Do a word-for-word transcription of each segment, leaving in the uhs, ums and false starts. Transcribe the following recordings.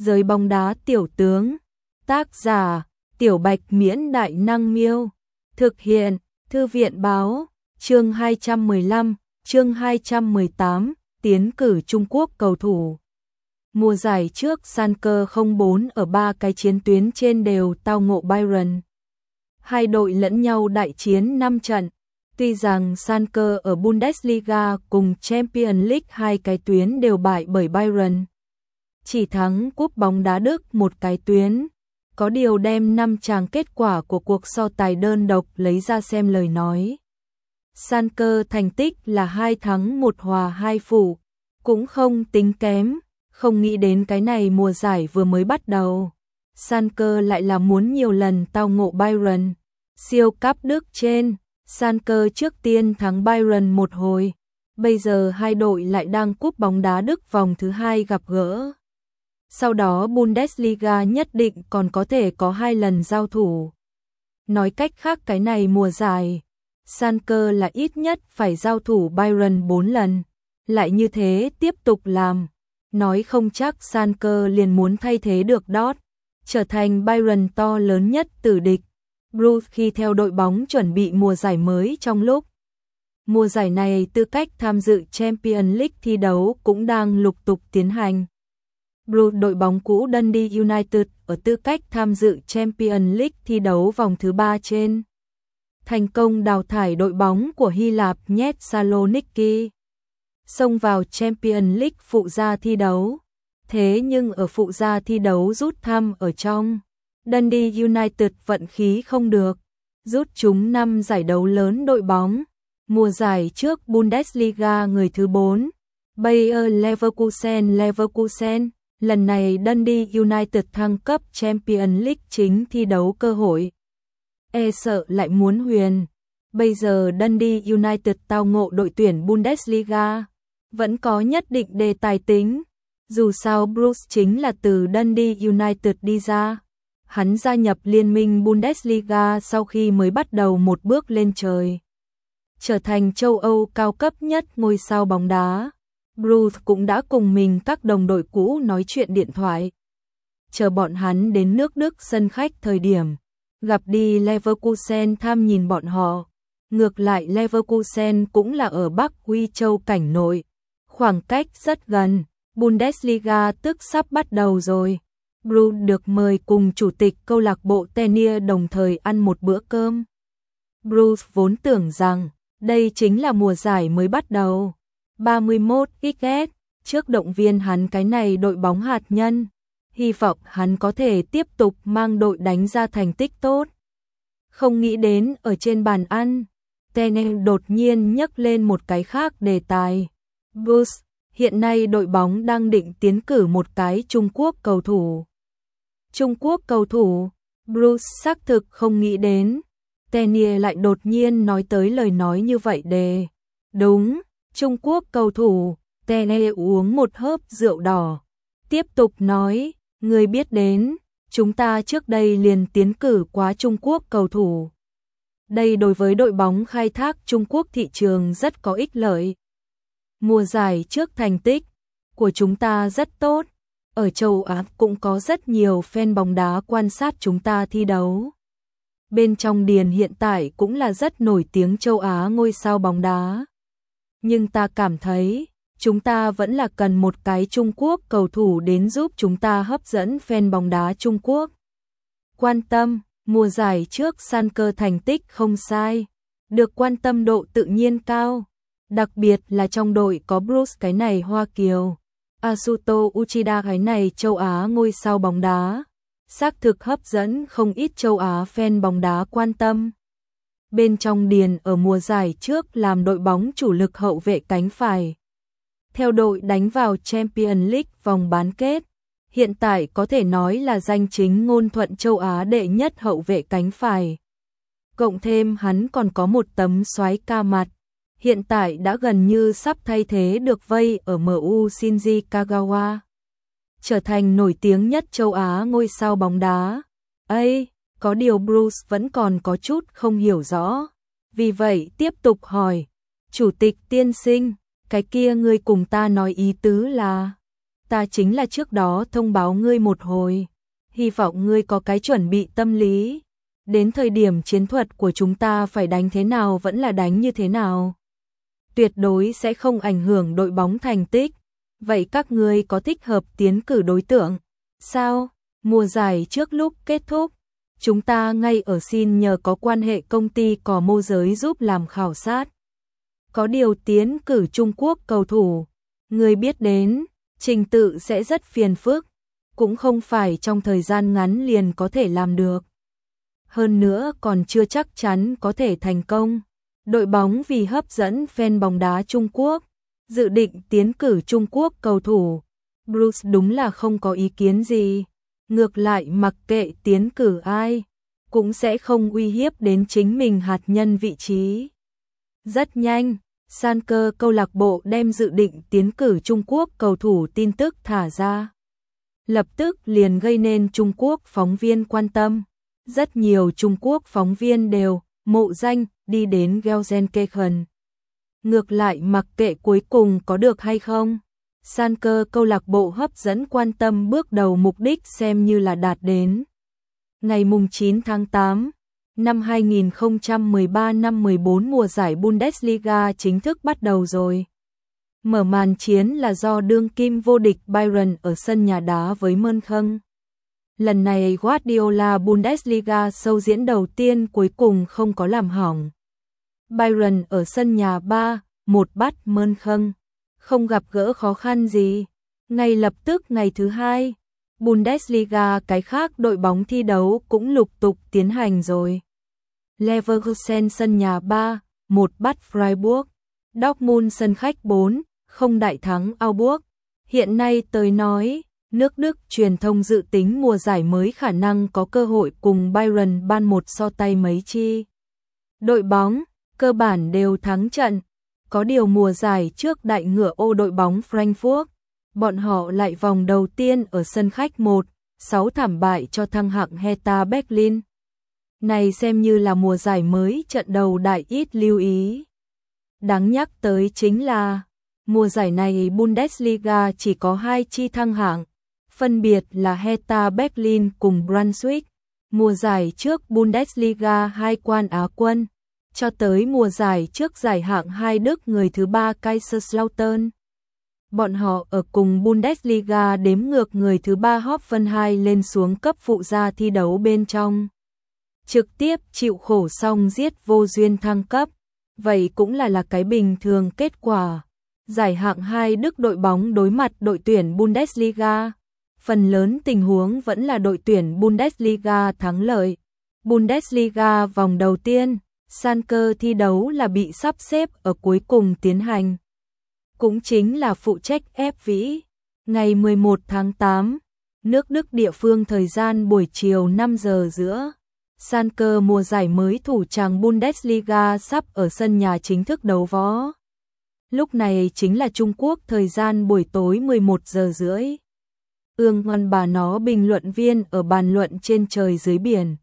Giới bóng đá tiểu tướng. Tác giả: Tiểu Bạch Miễn Đại Năng Miêu. Thực hiện: Thư viện Báo. Chương hai trăm mười lăm, chương hai trăm mười tám, tiến cử Trung Quốc cầu thủ. Mùa giải trước Schalke không bốn ở ba cái chiến tuyến trên đều tao ngộ Bayern. Hai đội lẫn nhau đại chiến năm trận. Tuy rằng Schalke ở Bundesliga cùng Champions League hai cái tuyến đều bại bởi Bayern, chỉ thắng cúp bóng đá Đức một cái tuyến. Có điều đem năm tràng kết quả của cuộc so tài đơn độc lấy ra xem lời nói. Schalke thành tích là hai thắng một hòa hai phụ, cũng không tính kém. Không nghĩ đến cái này mùa giải vừa mới bắt đầu, Schalke lại là muốn nhiều lần tao ngộ Bayern. Siêu cúp Đức trên, Schalke trước tiên thắng Bayern một hồi, bây giờ hai đội lại đang cúp bóng đá Đức vòng thứ hai gặp gỡ. Sau đó Bundesliga nhất định còn có thể có hai lần giao thủ. Nói cách khác cái này mùa giải, Schalke là ít nhất phải giao thủ Bayern bốn lần. Lại như thế tiếp tục làm, nói không chắc Schalke liền muốn thay thế được Dortmund, trở thành Bayern to lớn nhất tử địch. Bruce khi theo đội bóng chuẩn bị mùa giải mới trong lúc mùa giải này tư cách tham dự Champions League thi đấu cũng đang lục tục tiến hành. Bruce đội bóng cũ Dundee United ở tư cách tham dự Champions League thi đấu vòng thứ ba trên. Thành công đào thải đội bóng của Hy Lạp nhét Saloniki. Xông vào Champions League phụ gia thi đấu. Thế nhưng ở phụ gia thi đấu rút thăm ở trong, Dundee United vận khí không được, rút trúng năm giải đấu lớn đội bóng. Mùa giải trước Bundesliga người thứ bốn, Bayer Leverkusen Leverkusen, lần này Dundee United thăng cấp Champions League chính thi đấu cơ hội. E sợ lại muốn huyền. Bây giờ Dundee United tao ngộ đội tuyển Bundesliga, vẫn có nhất định đề tài tính. Dù sao Bruce chính là từ Dundee United đi ra. Hắn gia nhập liên minh Bundesliga sau khi mới bắt đầu một bước lên trời, trở thành châu Âu cao cấp nhất ngôi sao bóng đá. Bruce cũng đã cùng mình các đồng đội cũ nói chuyện điện thoại. Chờ bọn hắn đến nước Đức sân khách thời điểm, gặp đi Leverkusen thăm nhìn bọn họ. Ngược lại Leverkusen cũng là ở Bắc Huy Châu cảnh nội, khoảng cách rất gần. Bundesliga tức sắp bắt đầu rồi. Bruce được mời cùng chủ tịch câu lạc bộ tennis đồng thời ăn một bữa cơm. Bruce vốn tưởng rằng đây chính là mùa giải mới bắt đầu. ba mươi mốt x s trước động viên hắn cái này đội bóng hạt nhân, hy vọng hắn có thể tiếp tục mang đội đánh ra thành tích tốt. Không nghĩ đến ở trên bàn ăn, Tennis đột nhiên nhắc lên một cái khác đề tài. Bruce, hiện nay đội bóng đang định tiến cử một cái Trung Quốc cầu thủ. Trung Quốc cầu thủ? Bruce xác thực không nghĩ đến. Tennis lại đột nhiên nói tới lời nói như vậy đề. Đúng, Trung Quốc cầu thủ. Tennis uống một hớp rượu đỏ. Tiếp tục nói, người biết đến, chúng ta trước đây liền tiến cử quá Trung Quốc cầu thủ. Đây đối với đội bóng khai thác Trung Quốc thị trường rất có ích lợi. Mùa giải trước thành tích của chúng ta rất tốt. Ở châu Á cũng có rất nhiều fan bóng đá quan sát chúng ta thi đấu. Bên trong Điền hiện tại cũng là rất nổi tiếng châu Á ngôi sao bóng đá. Nhưng ta cảm thấy, chúng ta vẫn là cần một cái Trung Quốc cầu thủ đến giúp chúng ta hấp dẫn fan bóng đá Trung Quốc. Quan tâm, mùa giải trước Schalke thành tích không sai, được quan tâm độ tự nhiên cao. Đặc biệt là trong đội có Bruce cái này Hoa Kiều, Asuto Uchida cái này châu Á ngôi sao bóng đá, xác thực hấp dẫn không ít châu Á fan bóng đá quan tâm. Bên trong Điền ở mùa giải trước làm đội bóng chủ lực hậu vệ cánh phải. Theo đội đánh vào Champions League vòng bán kết, hiện tại có thể nói là danh chính ngôn thuận châu Á đệ nhất hậu vệ cánh phải. Cộng thêm hắn còn có một tấm soái ca mặt. Hiện tại đã gần như sắp thay thế được vây ở em u Shinji Kagawa, trở thành nổi tiếng nhất châu Á ngôi sao bóng đá. Ây, có điều Bruce vẫn còn có chút không hiểu rõ. Vì vậy tiếp tục hỏi, Chủ tịch tiên sinh, cái kia ngươi cùng ta nói ý tứ là... ta chính là trước đó thông báo ngươi một hồi, hy vọng ngươi có cái chuẩn bị tâm lý. Đến thời điểm chiến thuật của chúng ta phải đánh thế nào vẫn là đánh như thế nào. Tuyệt đối sẽ không ảnh hưởng đội bóng thành tích. Vậy các ngươi có thích hợp tiến cử đối tượng? Sao? Mùa giải trước lúc kết thúc, chúng ta ngay ở xin nhờ có quan hệ công ty cò môi giới giúp làm khảo sát. Có điều tiến cử Trung Quốc cầu thủ, người biết đến, trình tự sẽ rất phiền phức, cũng không phải trong thời gian ngắn liền có thể làm được. Hơn nữa còn chưa chắc chắn có thể thành công. Đội bóng vì hấp dẫn fan bóng đá Trung Quốc, dự định tiến cử Trung Quốc cầu thủ. Bruce đúng là không có ý kiến gì. Ngược lại mặc kệ tiến cử ai, cũng sẽ không uy hiếp đến chính mình hạt nhân vị trí. Rất nhanh, Schalke câu lạc bộ đem dự định tiến cử Trung Quốc cầu thủ tin tức thả ra. Lập tức liền gây nên Trung Quốc phóng viên quan tâm. Rất nhiều Trung Quốc phóng viên đều mộ danh đi đến Gelsenkirchen. Ngược lại mặc kệ cuối cùng có được hay không, Schalke câu lạc bộ hấp dẫn quan tâm bước đầu mục đích xem như là đạt đến. Ngày mùng chín tháng tám năm hai nghìn không trăm mười ba năm mười bốn mùa giải Bundesliga chính thức bắt đầu rồi. Mở màn chiến là do đương kim vô địch Bayern ở sân nhà đá với Mönchen. Lần này Guardiola Bundesliga sâu diễn đầu tiên cuối cùng không có làm hỏng. Bayern ở sân nhà ba một bắt Mönchen, không gặp gỡ khó khăn gì. Ngay lập tức ngày thứ hai, Bundesliga cái khác đội bóng thi đấu cũng lục tục tiến hành rồi. Leverkusen sân nhà ba một bắt Freiburg, Dortmund sân khách bốn không đại thắng Augsburg. Hiện nay tới nói, nước Đức truyền thông dự tính mùa giải mới khả năng có cơ hội cùng Bayern ban một so tay mấy chi. Đội bóng, cơ bản đều thắng trận. Có điều mùa giải trước đại ngựa ô đội bóng Frankfurt, bọn họ lại vòng đầu tiên ở sân khách một sáu thảm bại cho thăng hạng Hertha Berlin. Này xem như là mùa giải mới trận đầu đại ít lưu ý. Đáng nhắc tới chính là, mùa giải này Bundesliga chỉ có hai chi thăng hạng, phân biệt là Hertha Berlin cùng Brunswick. Mùa giải trước Bundesliga hai quan Á quân, cho tới mùa giải trước giải hạng hai Đức người thứ ba Kaiserslautern. Bọn họ ở cùng Bundesliga đếm ngược người thứ ba Hoffenheim lên xuống cấp phụ gia thi đấu bên trong. Trực tiếp chịu khổ xong giết vô duyên thăng cấp, vậy cũng là là cái bình thường kết quả. Giải hạng hai Đức đội bóng đối mặt đội tuyển Bundesliga, phần lớn tình huống vẫn là đội tuyển Bundesliga thắng lợi. Bundesliga vòng đầu tiên, Schalke thi đấu là bị sắp xếp ở cuối cùng tiến hành. Cũng chính là phụ trách ép vĩ. Ngày mười một tháng tám, nước Đức địa phương thời gian buổi chiều năm giờ giữa. Schalke mùa giải mới thủ tràng Bundesliga sắp ở sân nhà chính thức đấu võ. Lúc này chính là Trung Quốc thời gian buổi tối mười một giờ rưỡi. Ương ngon bà nó bình luận viên ở bàn luận trên trời dưới biển.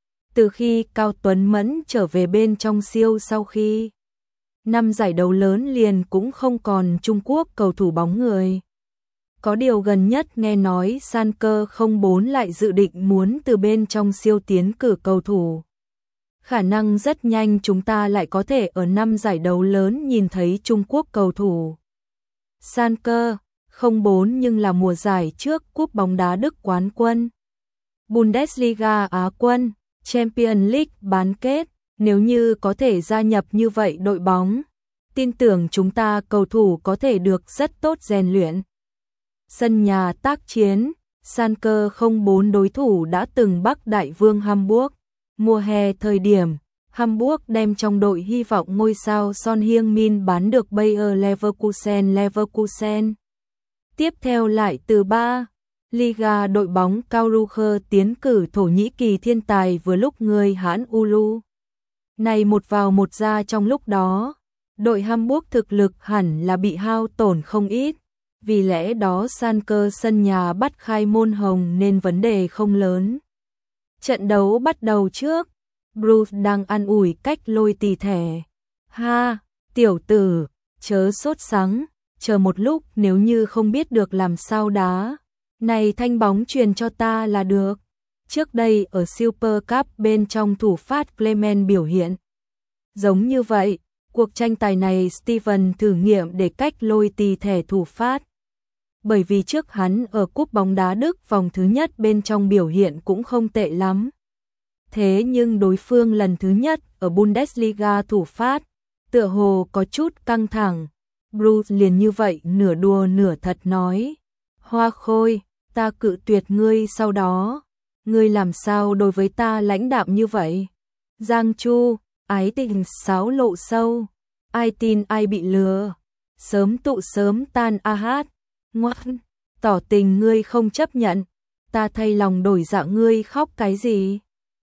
Từ khi Cao Tuấn Mẫn trở về bên trong siêu sau khi năm giải đấu lớn liền cũng không còn Trung Quốc cầu thủ bóng người. Có điều gần nhất nghe nói Schalke không bốn lại dự định muốn từ bên trong siêu tiến cử cầu thủ. Khả năng rất nhanh chúng ta lại có thể ở năm giải đấu lớn nhìn thấy Trung Quốc cầu thủ. Schalke không bốn nhưng là mùa giải trước cúp bóng đá Đức quán quân, Bundesliga Á quân, Champions League bán kết. Nếu như có thể gia nhập như vậy đội bóng, tin tưởng chúng ta cầu thủ có thể được rất tốt rèn luyện. Sân nhà tác chiến, Schalke không bốn đối thủ đã từng bắc đại vương Hamburg. Mùa hè thời điểm, Hamburg đem trong đội hy vọng ngôi sao Son Heung-min bán được Bayer Leverkusen Leverkusen. Tiếp theo lại từ ba Liga đội bóng Karlsruhe tiến cử Thổ Nhĩ Kỳ thiên tài vừa lúc người Hãn Ulu. Này một vào một ra trong lúc đó, đội Hamburg thực lực hẳn là bị hao tổn không ít, vì lẽ đó Schalke sân nhà bắt khai môn hồng nên vấn đề không lớn. Trận đấu bắt đầu trước, Bruce đang an ủi cách lôi tì thẻ. Ha, tiểu tử, chớ sốt sắng, chờ một lúc, nếu như không biết được làm sao đá, này thanh bóng truyền cho ta là được. Trước đây ở Super Cup bên trong thủ phát Clement biểu hiện giống như vậy, cuộc tranh tài này Steven thử nghiệm để cách lôi tì thẻ thủ phát. Bởi vì trước hắn ở cúp bóng đá Đức vòng thứ nhất bên trong biểu hiện cũng không tệ lắm. Thế nhưng đối phương lần thứ nhất ở Bundesliga thủ phát, tựa hồ có chút căng thẳng. Bruce liền như vậy nửa đùa nửa thật nói: Hoa Khôi, ta cự tuyệt ngươi sau đó. Ngươi làm sao đối với ta lãnh đạm như vậy? Giang Chu, ái tình sáo lộ sâu. Ai tin ai bị lừa. Sớm tụ sớm tan a hát. Ngoan, tỏ tình ngươi không chấp nhận. Ta thay lòng đổi dạ ngươi khóc cái gì?